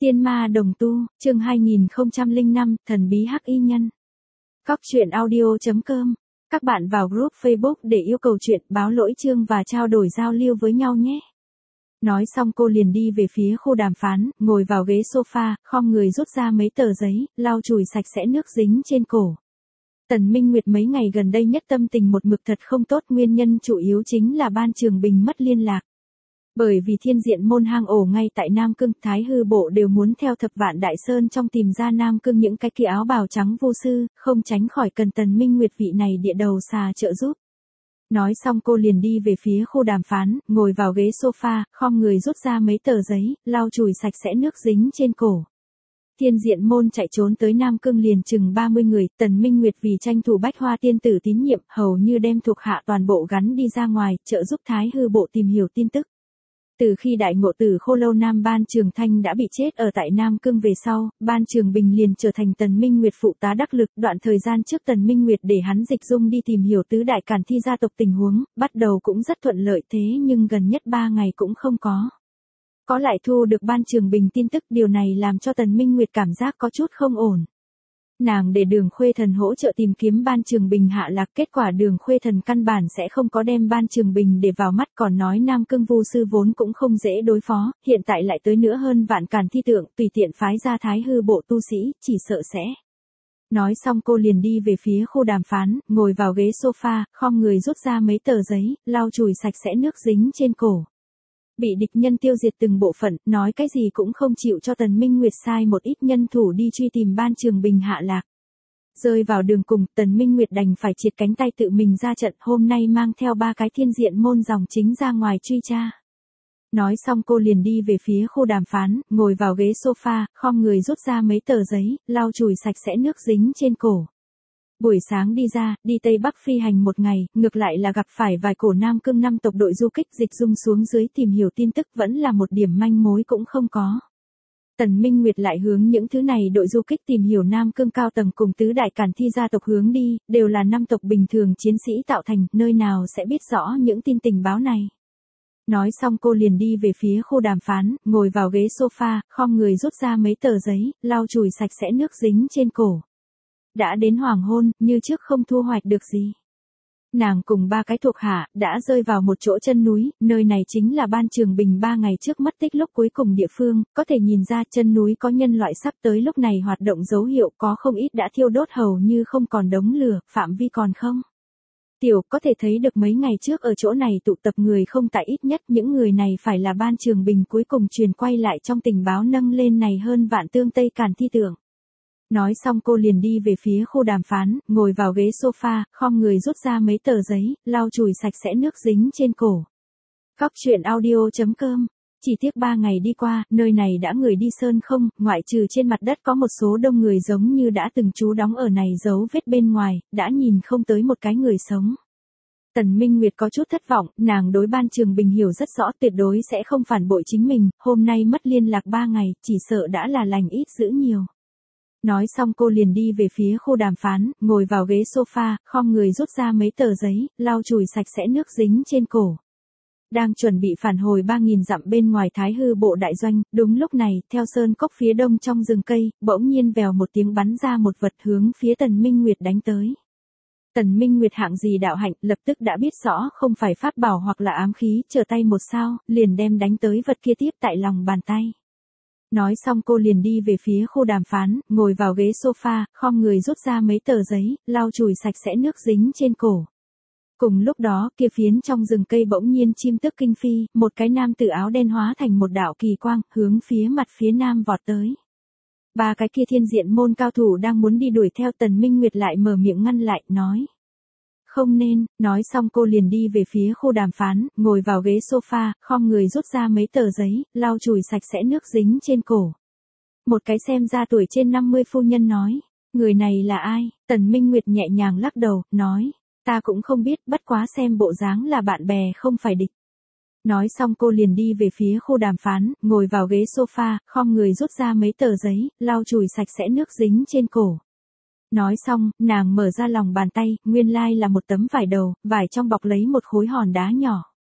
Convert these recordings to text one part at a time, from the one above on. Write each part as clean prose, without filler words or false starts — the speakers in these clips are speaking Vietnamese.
Tiên ma đồng tu, chương 2005, thần bí hắc y nhân. Cóc truyện audio.com. Các bạn vào group Facebook để yêu cầu chuyện, báo lỗi chương và trao đổi giao lưu với nhau nhé. Nói xong cô liền đi về phía khu đàm phán, ngồi vào ghế sofa, khom người rút ra mấy tờ giấy, lau chùi sạch sẽ nước dính trên cổ. Tần Minh Nguyệt mấy ngày gần đây nhất tâm tình một mực thật không tốt, nguyên nhân chủ yếu chính là Ban Trường Bình mất liên lạc. Bởi vì Thiên Diện Môn hang ổ ngay tại Nam Cương, Thái Hư Bộ đều muốn theo Thập Vạn Đại Sơn trong tìm ra Nam Cương những cái kia áo bào trắng vô sư, không tránh khỏi cần Tần Minh Nguyệt vị này địa đầu xà trợ giúp. Nói xong cô liền đi về phía khu đàm phán, ngồi vào ghế sofa, khom người rút ra mấy tờ giấy, lau chùi sạch sẽ nước dính trên cổ. Thiên Diện Môn chạy trốn tới Nam Cương liền chừng 30 người, Tần Minh Nguyệt vì tranh thủ Bách Hoa tiên tử tín nhiệm, hầu như đem thuộc hạ toàn bộ gắn đi ra ngoài, trợ giúp Thái Hư Bộ tìm hiểu tin tức. Từ khi đại ngộ tử Khô Lâu Nam Ban Trường Thanh đã bị chết ở tại Nam Cương về sau, Ban Trường Bình liền trở thành Tần Minh Nguyệt phụ tá đắc lực. Đoạn thời gian trước Tần Minh Nguyệt để hắn dịch dung đi tìm hiểu tứ đại càn thi gia tộc tình huống, bắt đầu cũng rất thuận lợi, thế nhưng gần nhất 3 ngày cũng không có lại thu được Ban Trường Bình tin tức, điều này làm cho Tần Minh Nguyệt cảm giác có chút không ổn. Nàng để Đường Khuê Thần hỗ trợ tìm kiếm Ban Trường Bình hạ lạc, kết quả Đường Khuê Thần căn bản sẽ không có đem Ban Trường Bình để vào mắt, còn nói Nam Cương vu sư vốn cũng không dễ đối phó, hiện tại lại tới nữa hơn vạn càn thi tượng, tùy tiện phái ra Thái Hư Bộ tu sĩ, chỉ sợ sẽ. Nói xong cô liền đi về phía khu đàm phán, ngồi vào ghế sofa, khom người rút ra mấy tờ giấy, lau chùi sạch sẽ nước dính trên cổ. Bị địch nhân tiêu diệt từng bộ phận, nói cái gì cũng không chịu cho Tần Minh Nguyệt sai một ít nhân thủ đi truy tìm Ban Trường Bình hạ lạc. Rơi vào đường cùng, Tần Minh Nguyệt đành phải triệt cánh tay tự mình ra trận, hôm nay mang theo 3 cái Thiên Diện Môn dòng chính ra ngoài truy tra. Nói xong cô liền đi về phía khu đàm phán, ngồi vào ghế sofa, khom người rút ra mấy tờ giấy, lau chùi sạch sẽ nước dính trên cổ. Buổi sáng đi ra, đi Tây Bắc phi hành một ngày, ngược lại là gặp phải vài cổ Nam Cương 5 tộc đội du kích dịch dung xuống dưới tìm hiểu tin tức, vẫn là một điểm manh mối cũng không có. Tần Minh Nguyệt lại hướng những thứ này đội du kích tìm hiểu Nam Cương cao tầng cùng tứ đại càn thi gia tộc hướng đi, đều là 5 tộc bình thường chiến sĩ tạo thành, nơi nào sẽ biết rõ những tin tình báo này. Nói xong cô liền đi về phía khu đàm phán, ngồi vào ghế sofa, khom người rút ra mấy tờ giấy, lau chùi sạch sẽ nước dính trên cổ. Đã đến hoàng hôn, như trước không thu hoạch được gì. Nàng cùng 3 cái thuộc hạ, đã rơi vào một chỗ chân núi, nơi này chính là Ban Trường Bình 3 ngày trước mất tích lúc cuối cùng địa phương, có thể nhìn ra chân núi có nhân loại sắp tới lúc này hoạt động dấu hiệu, có không ít đã thiêu đốt hầu như không còn đống lửa, phạm vi còn không. Tiểu, có thể thấy được mấy ngày trước ở chỗ này tụ tập người không tại, ít nhất những người này phải là Ban Trường Bình cuối cùng truyền quay lại trong tình báo nâng lên này hơn vạn tương Tây càn thi tượng. Nói xong cô liền đi về phía khu đàm phán, ngồi vào ghế sofa, khom người rút ra mấy tờ giấy, lau chùi sạch sẽ nước dính trên cổ. Cóc truyện audio.com. Chỉ tiếc 3 ngày đi qua, nơi này đã người đi sơn không, ngoại trừ trên mặt đất có một số đông người giống như đã từng trú đóng ở này dấu vết bên ngoài, đã nhìn không tới một cái người sống. Tần Minh Nguyệt có chút thất vọng, nàng đối Ban Trường Bình hiểu rất rõ, tuyệt đối sẽ không phản bội chính mình, hôm nay mất liên lạc 3 ngày, chỉ sợ đã là lành ít dữ nhiều. Nói xong cô liền đi về phía khu đàm phán, ngồi vào ghế sofa, khom người rút ra mấy tờ giấy, lau chùi sạch sẽ nước dính trên cổ. Đang chuẩn bị phản hồi 3.000 dặm bên ngoài Thái Hư Bộ đại doanh, đúng lúc này, theo sơn cốc phía đông trong rừng cây, bỗng nhiên vèo một tiếng bắn ra một vật hướng phía Tần Minh Nguyệt đánh tới. Tần Minh Nguyệt hạng gì đạo hạnh, lập tức đã biết rõ không phải pháp bảo hoặc là ám khí, trở tay một sao, liền đem đánh tới vật kia tiếp tại lòng bàn tay. Nói xong cô liền đi về phía khu đàm phán, ngồi vào ghế sofa, khom người rút ra mấy tờ giấy, lau chùi sạch sẽ nước dính trên cổ. Cùng lúc đó, kia phiến trong rừng cây bỗng nhiên chim tức kinh phi, một cái nam tử áo đen hóa thành một đạo kỳ quang, hướng phía mặt phía nam vọt tới. 3 cái kia Thiên Diện Môn cao thủ đang muốn đi đuổi theo, Tần Minh Nguyệt lại mở miệng ngăn lại, nói. Không nên, nói xong cô liền đi về phía khu đàm phán, ngồi vào ghế sofa, khom người rút ra mấy tờ giấy, lau chùi sạch sẽ nước dính trên cổ. Một cái xem ra tuổi trên 50 phu nhân nói, người này là ai? Tần Minh Nguyệt nhẹ nhàng lắc đầu, nói, ta cũng không biết, bất quá xem bộ dáng là bạn bè không phải địch. Nói xong cô liền đi về phía khu đàm phán, ngồi vào ghế sofa, khom người rút ra mấy tờ giấy, lau chùi sạch sẽ nước dính trên cổ. Nói xong, nàng mở ra lòng bàn tay, nguyên lai là một tấm vải đầu, vải trong bọc lấy một khối hòn đá nhỏ.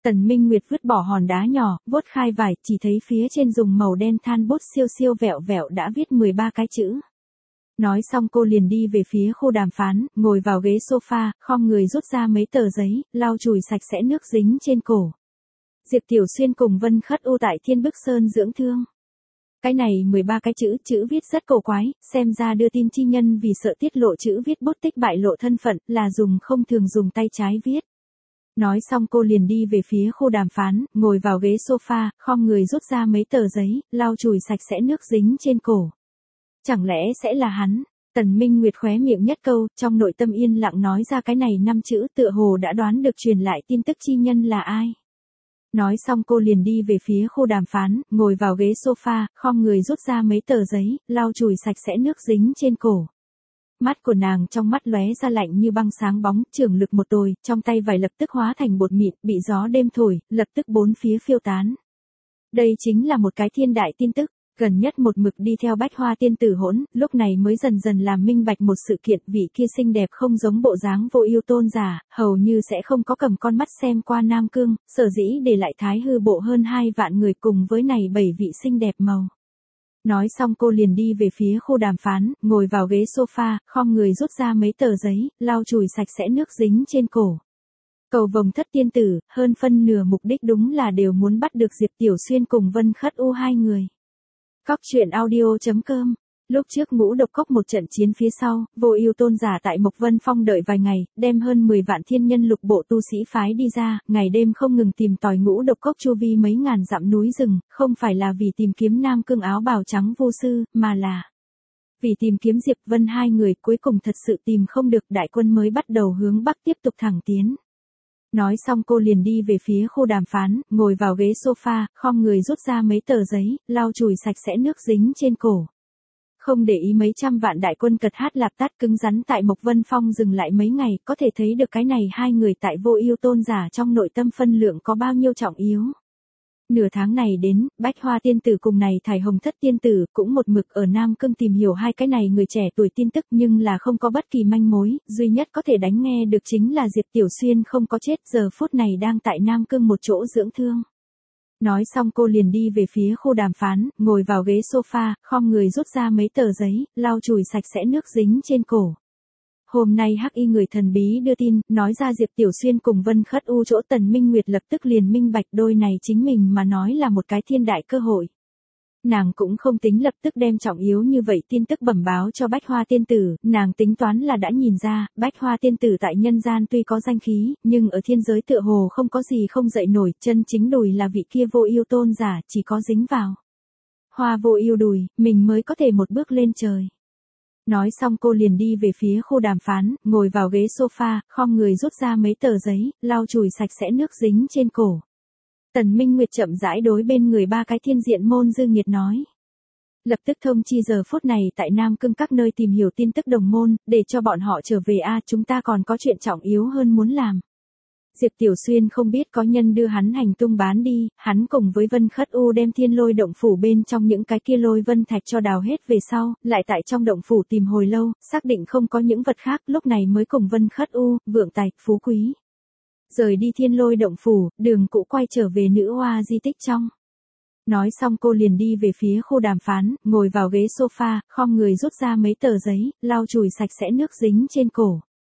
Tần Minh Nguyệt vứt bỏ hòn đá nhỏ, vuốt khai vải, chỉ thấy phía trên dùng màu đen than bút siêu siêu vẹo vẹo đã viết 13 cái chữ. Nói xong cô liền đi về phía khu đàm phán, ngồi vào ghế sofa, khom người rút ra mấy tờ giấy, lau chùi sạch sẽ nước dính trên cổ. Diệp Tiểu Xuyên cùng Vân Khất U tại Thiên Bức Sơn dưỡng thương. Cái này 13 cái chữ viết rất cổ quái, xem ra đưa tin chi nhân vì sợ tiết lộ chữ viết bút tích bại lộ thân phận, là dùng không thường dùng tay trái viết. Nói xong cô liền đi về phía khu đàm phán, ngồi vào ghế sofa, khom người rút ra mấy tờ giấy, lau chùi sạch sẽ nước dính trên cổ. Chẳng lẽ sẽ là hắn? Tần Minh Nguyệt khóe miệng nhất câu, trong nội tâm yên lặng nói ra cái này 5 chữ tựa hồ đã đoán được truyền lại tin tức chi nhân là ai. Nói xong cô liền đi về phía khu đàm phán, ngồi vào ghế sofa, khom người rút ra mấy tờ giấy, lau chùi sạch sẽ nước dính trên cổ. Mắt của nàng trong mắt lóe ra lạnh như băng sáng bóng, trường lực một tồi, trong tay vải lập tức hóa thành bột mịn, bị gió đêm thổi, lập tức bốn phía phiêu tán. Đây chính là một cái thiên đại tin tức. Gần nhất một mực đi theo Bách Hoa tiên tử hỗn, lúc này mới dần dần làm minh bạch một sự kiện, vị kia xinh đẹp không giống bộ dáng vô ưu tôn giả, hầu như sẽ không có cầm con mắt xem qua Nam Cương, sở dĩ để lại thái hư bộ hơn 2 vạn người cùng với này 7 vị xinh đẹp màu. Nói xong cô liền đi về phía khu đàm phán, ngồi vào ghế sofa, khom người rút ra mấy tờ giấy, lau chùi sạch sẽ nước dính trên cổ. Cầu vồng thất tiên tử, hơn phân nửa mục đích đúng là đều muốn bắt được Diệp Tiểu Xuyên cùng Vân Khất U hai người. Cóc truyện audio.com. Lúc trước Ngũ Độc Cốc một trận chiến phía sau, Vô Ưu tôn giả tại Mộc Vân Phong đợi vài ngày, đem hơn 10 vạn thiên nhân lục bộ tu sĩ phái đi ra, ngày đêm không ngừng tìm tòi Ngũ Độc Cốc chu vi mấy ngàn dặm núi rừng, không phải là vì tìm kiếm Nam Cương áo bào trắng vô sư, mà là vì tìm kiếm Diệp Vân hai người, cuối cùng thật sự tìm không được, đại quân mới bắt đầu hướng bắc tiếp tục thẳng tiến. Nói xong cô liền đi về phía khu đàm phán, ngồi vào ghế sofa, khom người rút ra mấy tờ giấy, lau chùi sạch sẽ nước dính trên cổ. Không để ý mấy trăm vạn đại quân cật hát lạp tát cứng rắn tại Mộc Vân Phong dừng lại mấy ngày, có thể thấy được cái này hai người tại Vô Ưu tôn giả trong nội tâm phân lượng có bao nhiêu trọng yếu. Nửa tháng này đến, Bách Hoa tiên tử cùng này Thải Hồng Thất tiên tử cũng một mực ở Nam Cương tìm hiểu hai cái này người trẻ tuổi tin tức, nhưng là không có bất kỳ manh mối, duy nhất có thể đánh nghe được chính là Diệp Tiểu Xuyên không có chết, giờ phút này đang tại Nam Cương một chỗ dưỡng thương. Nói xong cô liền đi về phía khu đàm phán, ngồi vào ghế sofa, khom người rút ra mấy tờ giấy, lau chùi sạch sẽ nước dính trên cổ. Hôm nay Hắc Y người thần bí đưa tin, nói ra Diệp Tiểu Xuyên cùng Vân Khất U chỗ Tần Minh Nguyệt lập tức liền minh bạch, đôi này chính mình mà nói là một cái thiên đại cơ hội. Nàng cũng không tính lập tức đem trọng yếu như vậy tin tức bẩm báo cho Bách Hoa tiên tử, nàng tính toán là đã nhìn ra, Bách Hoa tiên tử tại nhân gian tuy có danh khí, nhưng ở thiên giới tựa hồ không có gì không dậy nổi, chân chính đùi là vị kia Vô Ưu tôn giả, chỉ có dính vào Hoa Vô Ưu đùi, mình mới có thể một bước lên trời. Nói xong cô liền đi về phía khu đàm phán, ngồi vào ghế sofa, khom người rút ra mấy tờ giấy, lau chùi sạch sẽ nước dính trên cổ. Tần Minh Nguyệt chậm rãi đối bên người ba cái thiên diện môn dư nghiệt nói. Lập tức thông chi giờ phút này tại Nam Cương các nơi tìm hiểu tin tức đồng môn, để cho bọn họ trở về chúng ta còn có chuyện trọng yếu hơn muốn làm. Diệp Tiểu Xuyên không biết có nhân đưa hắn hành tung bán đi, hắn cùng với Vân Khất U đem Thiên Lôi động phủ bên trong những cái kia lôi vân thạch cho đào hết về sau, lại tại trong động phủ tìm hồi lâu, xác định không có những vật khác, lúc này mới cùng Vân Khất U, Vượng Tài, Phú Quý rời đi Thiên Lôi động phủ, đường cũ quay trở về nữ oa di tích trong. Nói xong cô liền đi về phía khu đàm phán, ngồi vào ghế sofa, khom người rút ra mấy tờ giấy, lau chùi sạch sẽ nước dính trên cổ.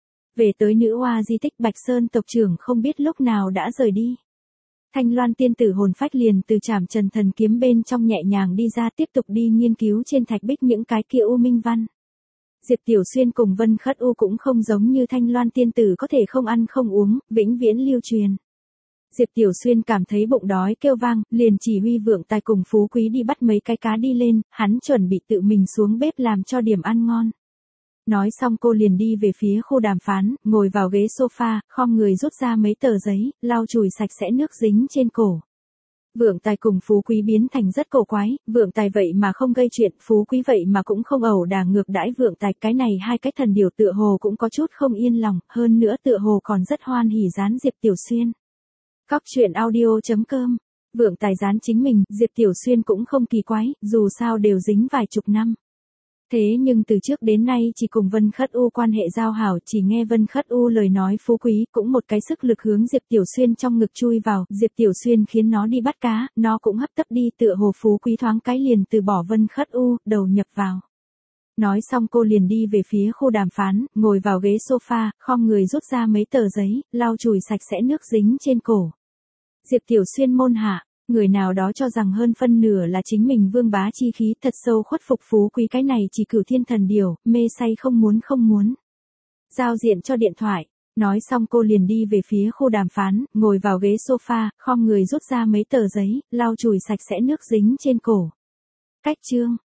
Về tới nữ oa di tích, Bạch Sơn tộc trưởng không biết lúc nào đã rời đi. Thanh Loan tiên tử hồn phách liền từ trảm trần thần kiếm bên trong nhẹ nhàng đi ra, tiếp tục đi nghiên cứu trên thạch bích những cái kia u minh văn. Diệp Tiểu Xuyên cùng Vân Khất U cũng không giống như Thanh Loan tiên tử có thể không ăn không uống, vĩnh viễn lưu truyền. Diệp Tiểu Xuyên cảm thấy bụng đói kêu vang, liền chỉ huy Vượng Tài cùng Phú Quý đi bắt mấy cái cá đi lên, hắn chuẩn bị tự mình xuống bếp làm cho điểm ăn ngon. Nói xong cô liền đi về phía khu đàm phán, ngồi vào ghế sofa, khom người rút ra mấy tờ giấy, lau chùi sạch sẽ nước dính trên cổ. Vượng Tài cùng Phú Quý biến thành rất cổ quái, Vượng Tài vậy mà không gây chuyện, Phú Quý vậy mà cũng không ẩu đả ngược đãi Vượng Tài, cái này hai cái thần điều tựa hồ cũng có chút không yên lòng, hơn nữa tựa hồ còn rất hoan hỉ gián Diệp Tiểu Xuyên. Cóc truyện audio.com. Vượng Tài gián chính mình, Diệp Tiểu Xuyên cũng không kỳ quái, dù sao đều dính vài chục năm. Thế nhưng từ trước đến nay chỉ cùng Vân Khất U quan hệ giao hảo, chỉ nghe Vân Khất U lời nói phú quý, cũng một cái sức lực hướng Diệp Tiểu Xuyên trong ngực chui vào, Diệp Tiểu Xuyên khiến nó đi bắt cá, nó cũng hấp tấp đi, tựa hồ phú quý thoáng cái liền từ bỏ Vân Khất U, đầu nhập vào. Nói xong cô liền đi về phía khu đàm phán, ngồi vào ghế sofa, khom người rút ra mấy tờ giấy, lau chùi sạch sẽ nước dính trên cổ. Diệp Tiểu Xuyên môn hạ, người nào đó cho rằng hơn phân nửa là chính mình vương bá chi khí, thật sâu khuất phục phú quý, cái này chỉ cửu thiên thần điều, mê say không muốn. Giao diện cho điện thoại. Nói xong cô liền đi về phía khu đàm phán, ngồi vào ghế sofa, khom người rút ra mấy tờ giấy, lau chùi sạch sẽ nước dính trên cổ. Cách chương.